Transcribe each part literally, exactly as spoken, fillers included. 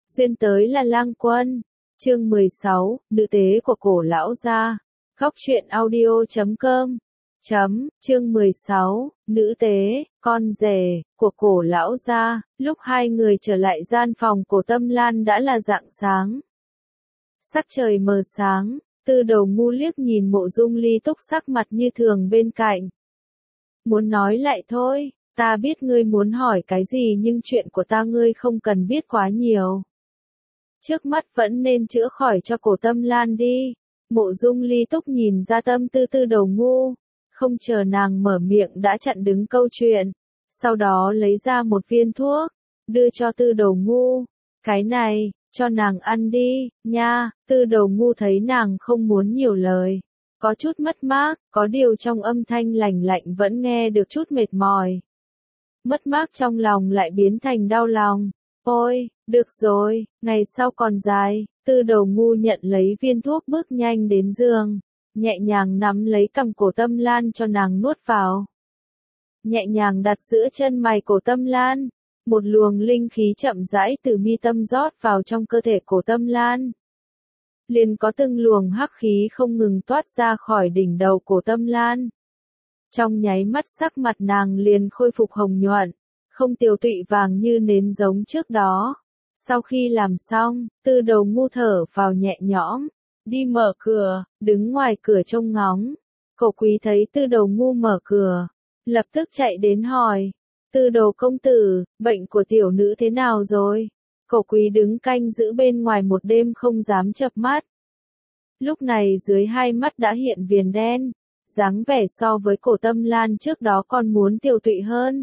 Duyên tới là lang quân. Chương mười sáu, nữ tế của cổ lão gia. Góc truyện audio chấm com. Chấm, chương mười sáu, nữ tế, con rể, của cổ lão gia. Lúc hai người trở lại gian phòng của Tâm Lan đã là rạng sáng. Sắc trời mờ sáng, Tư Đầu ngu liếc nhìn Mộ Dung Ly Túc sắc mặt như thường bên cạnh. Muốn nói lại thôi, ta biết ngươi muốn hỏi cái gì nhưng chuyện của ta ngươi không cần biết quá nhiều. Trước mắt vẫn nên chữa khỏi cho cổ Tâm Lan đi. Mộ Dung Ly Túc nhìn ra tâm tư Tư Đầu ngu, không chờ nàng mở miệng đã chặn đứng câu chuyện, sau đó lấy ra một viên thuốc, đưa cho Tư Đầu ngu. Cái này, cho nàng ăn đi, nha. Tư Đầu ngu thấy nàng không muốn nhiều lời, có chút mất mát, có điều trong âm thanh lành lạnh vẫn nghe được chút mệt mỏi. Mất mát trong lòng lại biến thành đau lòng. Ôi, được rồi, ngày sau còn dài. Tư Đầu ngu nhận lấy viên thuốc bước nhanh đến giường, nhẹ nhàng nắm lấy cằm cổ Tâm Lan cho nàng nuốt vào. Nhẹ nhàng đặt giữa chân mày cổ Tâm Lan, một luồng linh khí chậm rãi từ mi tâm rót vào trong cơ thể cổ Tâm Lan. Liền có từng luồng hắc khí không ngừng toát ra khỏi đỉnh đầu cổ Tâm Lan. Trong nháy mắt sắc mặt nàng liền khôi phục hồng nhuận, không tiều tụy vàng như nến giống trước đó. Sau khi làm xong, Tư Đầu ngu thở vào nhẹ nhõm, đi mở cửa, đứng ngoài cửa trông ngóng. Cổ Quý thấy Tư Đầu ngu mở cửa, lập tức chạy đến hỏi, Tư Đầu công tử, bệnh của tiểu nữ thế nào rồi? Cổ Quý đứng canh giữ bên ngoài một đêm không dám chợp mắt. Lúc này dưới hai mắt đã hiện viền đen, dáng vẻ so với cổ Tâm Lan trước đó còn muốn tiều tụy hơn.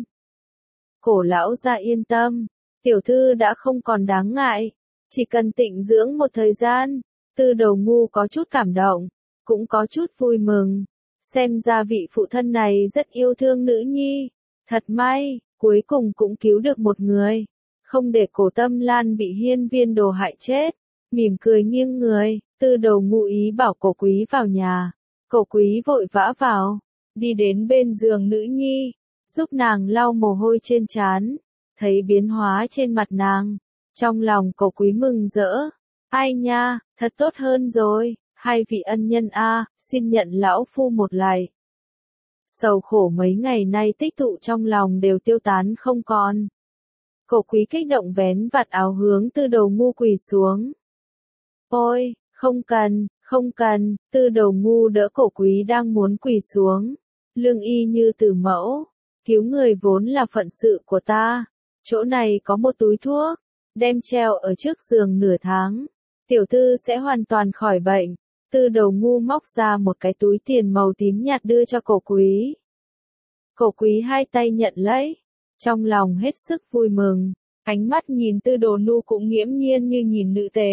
Cổ lão gia yên tâm, tiểu thư đã không còn đáng ngại, chỉ cần tịnh dưỡng một thời gian. Tư Đầu ngu có chút cảm động, cũng có chút vui mừng, xem ra vị phụ thân này rất yêu thương nữ nhi, thật may, cuối cùng cũng cứu được một người, không để cổ Tâm Lan bị hiên viên đồ hại chết. Mỉm cười nghiêng người, Tư Đầu ngu ý bảo Cổ Quý vào nhà. Cổ Quý vội vã vào, đi đến bên giường nữ nhi, giúp nàng lau mồ hôi trên trán, thấy biến hóa trên mặt nàng, trong lòng Cổ Quý mừng rỡ. Ai nha, thật tốt hơn rồi, hai vị ân nhân a, xin nhận lão phu một lạy. Sầu khổ mấy ngày nay tích tụ trong lòng đều tiêu tán không còn. Cổ Quý kích động vén vạt áo hướng Tư Đầu ngu quỳ xuống. Ôi, không cần, không cần. Tư Đầu ngu đỡ Cổ Quý đang muốn quỳ xuống. Lương y như từ mẫu, cứu người vốn là phận sự của ta. Chỗ này có một túi thuốc, đem treo ở trước giường nửa tháng. Tiểu thư sẽ hoàn toàn khỏi bệnh. Tư Đầu ngu móc ra một cái túi tiền màu tím nhạt đưa cho Cổ Quý. Cổ Quý hai tay nhận lấy, trong lòng hết sức vui mừng, ánh mắt nhìn Tư Đầu ngu cũng nghiễm nhiên như nhìn nữ tế.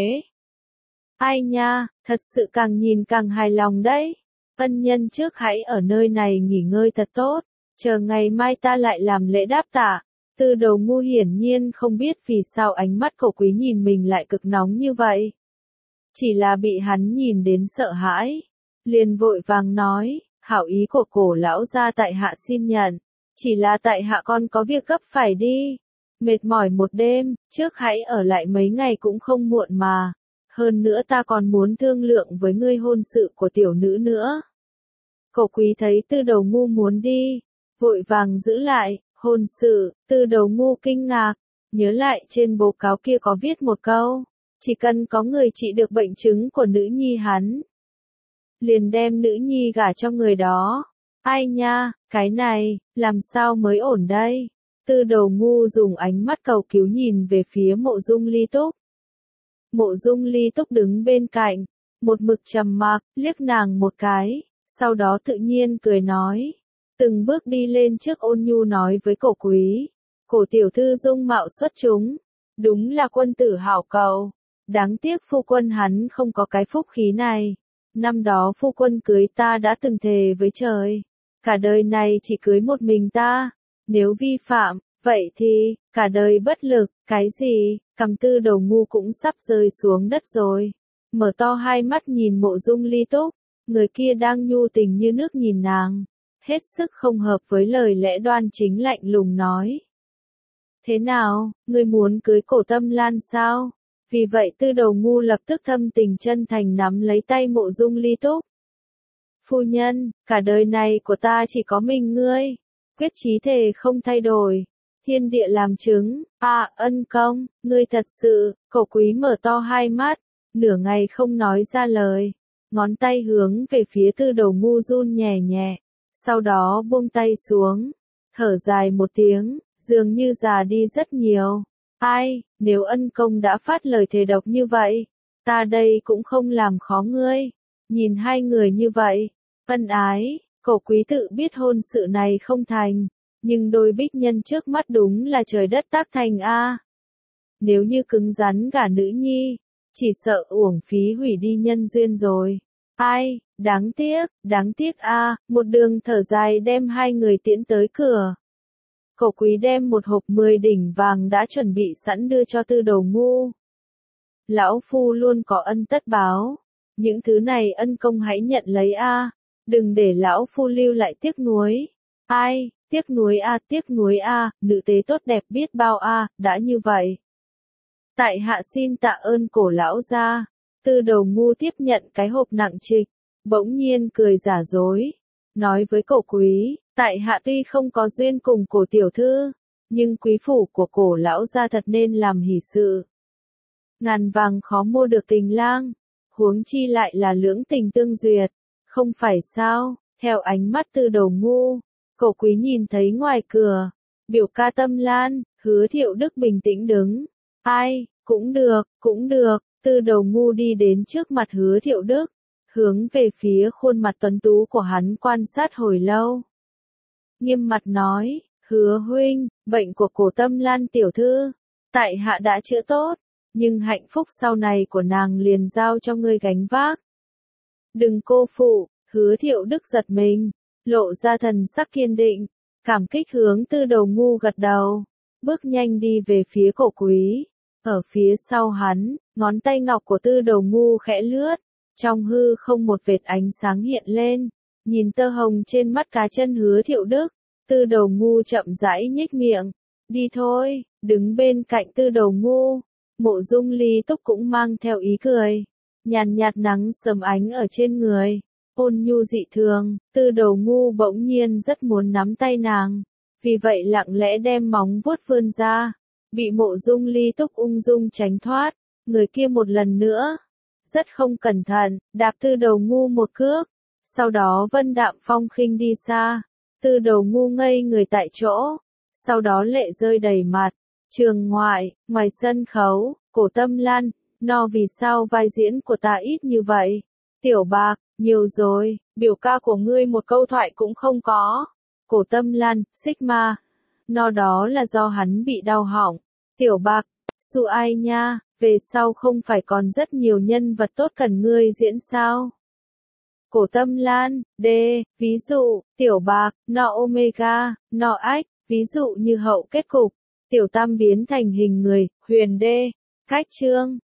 Ai nha, thật sự càng nhìn càng hài lòng đấy. Ân nhân trước hãy ở nơi này nghỉ ngơi thật tốt, chờ ngày mai ta lại làm lễ đáp tạ. Tư Đầu ngu hiển nhiên không biết vì sao ánh mắt Cổ Quý nhìn mình lại cực nóng như vậy. Chỉ là bị hắn nhìn đến sợ hãi, liền vội vàng nói, hảo ý của cổ lão gia tại hạ xin nhận, chỉ là tại hạ con có việc gấp phải đi, mệt mỏi một đêm, trước hãy ở lại mấy ngày cũng không muộn mà, hơn nữa ta còn muốn thương lượng với ngươi hôn sự của tiểu nữ nữa. Cổ Quý thấy Tư Đầu ngu muốn đi, vội vàng giữ lại, hôn sự. Tư Đầu ngu kinh ngạc, nhớ lại trên bố cáo kia có viết một câu, chỉ cần có người trị được bệnh chứng của nữ nhi hắn, liền đem nữ nhi gả cho người đó. Ai nha, cái này, làm sao mới ổn đây? Tư Đầu ngu dùng ánh mắt cầu cứu nhìn về phía Mộ Dung Ly Túc. Mộ Dung Ly Túc đứng bên cạnh, một mực trầm mặc, liếc nàng một cái, sau đó tự nhiên cười nói, từng bước đi lên trước ôn nhu nói với Cổ Quý, cổ tiểu thư dung mạo xuất chúng, đúng là quân tử hảo cầu, đáng tiếc phu quân hắn không có cái phúc khí này. Năm đó phu quân cưới ta đã từng thề với trời, cả đời này chỉ cưới một mình ta, nếu vi phạm, vậy thì, cả đời bất lực. Cái gì? Cằm Tư Đầu ngu cũng sắp rơi xuống đất rồi, mở to hai mắt nhìn Mộ Dung Ly Túc, người kia đang nhu tình như nước nhìn nàng, hết sức không hợp với lời lẽ đoan chính lạnh lùng nói. Thế nào, ngươi muốn cưới cổ Tâm Lan sao? Vì vậy Tư Đầu Ngu lập tức thâm tình chân thành nắm lấy tay Mộ Dung Ly Túc. Phu nhân, cả đời này của ta chỉ có mình ngươi, quyết chí thề không thay đổi. Thiên địa làm chứng, à, ân công, ngươi thật sự, Cổ Quý mở to hai mắt, nửa ngày không nói ra lời, ngón tay hướng về phía Tư Đầu Ngu run nhẹ nhẹ, sau đó buông tay xuống, thở dài một tiếng, dường như già đi rất nhiều. Ai, nếu ân công đã phát lời thề độc như vậy, ta đây cũng không làm khó ngươi. Nhìn hai người như vậy, ân ái, Cổ Quý tự biết hôn sự này không thành, nhưng đôi bích nhân trước mắt đúng là trời đất tác thành a. Nếu như cứng rắn gả nữ nhi, chỉ sợ uổng phí hủy đi nhân duyên rồi. Ai, đáng tiếc, đáng tiếc a, một đường thở dài đem hai người tiễn tới cửa. Cổ Quý đem một hộp mười đỉnh vàng đã chuẩn bị sẵn đưa cho Tư Đầu Ngu. Lão phu luôn có ân tất báo, những thứ này ân công hãy nhận lấy a, đừng để lão phu lưu lại tiếc nuối. Ai, tiếc nuối a, tiếc nuối a, nữ tế tốt đẹp biết bao a, đã như vậy. Tại hạ xin tạ ơn Cổ lão gia. Tư Đầu Ngu tiếp nhận cái hộp nặng trịch, bỗng nhiên cười giả dối, nói với Cổ Quý, tại hạ tuy không có duyên cùng Cổ tiểu thư, nhưng quý phủ của Cổ lão gia thật nên làm hỷ sự. Ngàn vàng khó mua được tình lang, huống chi lại là lưỡng tình tương duyệt, không phải sao? Theo ánh mắt Tư Đầu Ngu, Cổ Quý nhìn thấy ngoài cửa, biểu ca Tâm Lan, Hứa Thiệu Đức bình tĩnh đứng. Ai, cũng được, cũng được. Tư Đầu Ngu đi đến trước mặt Hứa Thiệu Đức, hướng về phía khuôn mặt tuấn tú của hắn quan sát hồi lâu. Nghiêm mặt nói, Hứa huynh, bệnh của Cổ Tâm Lan tiểu thư, tại hạ đã chữa tốt, nhưng hạnh phúc sau này của nàng liền giao cho ngươi gánh vác. Đừng cô phụ, Hứa Thiệu Đức giật mình, lộ ra thần sắc kiên định, cảm kích hướng Tư Đầu Ngu gật đầu, bước nhanh đi về phía Cổ Quý. Ở phía sau hắn, ngón tay ngọc của Tư Đầu Ngu khẽ lướt, trong hư không một vệt ánh sáng hiện lên, nhìn tơ hồng trên mắt cá chân Hứa Thiệu Đức, Tư Đầu Ngu chậm rãi nhếch miệng, đi thôi. Đứng bên cạnh Tư Đầu Ngu, Mộ Dung Ly Túc cũng mang theo ý cười, nhàn nhạt nắng sớm ánh ở trên người, ôn nhu dị thường. Tư Đầu Ngu bỗng nhiên rất muốn nắm tay nàng, vì vậy lặng lẽ đem móng vuốt vươn ra. Bị Mộ Dung Ly Túc ung dung tránh thoát, người kia một lần nữa, rất không cẩn thận, đạp Tư Đầu Ngu một cước, sau đó vân đạm phong khinh đi xa. Tư Đầu Ngu ngây người tại chỗ, sau đó lệ rơi đầy mặt. Trường ngoại, ngoài sân khấu, Cổ Tâm Lan, no vì sao vai diễn của ta ít như vậy? Tiểu Bạc, nhiều rồi, biểu ca của ngươi một câu thoại cũng không có. Cổ Tâm Lan, Sigma, no đó là do hắn bị đau họng. Tiểu Bạc, su ai nha, về sau không phải còn rất nhiều nhân vật tốt cần ngươi diễn sao? Cổ Tâm Lan, D, ví dụ, Tiểu Bạc, no Omega, no Ách, ví dụ như hậu kết cục, Tiểu Tam biến thành hình người, Huyền D, Cách Trương,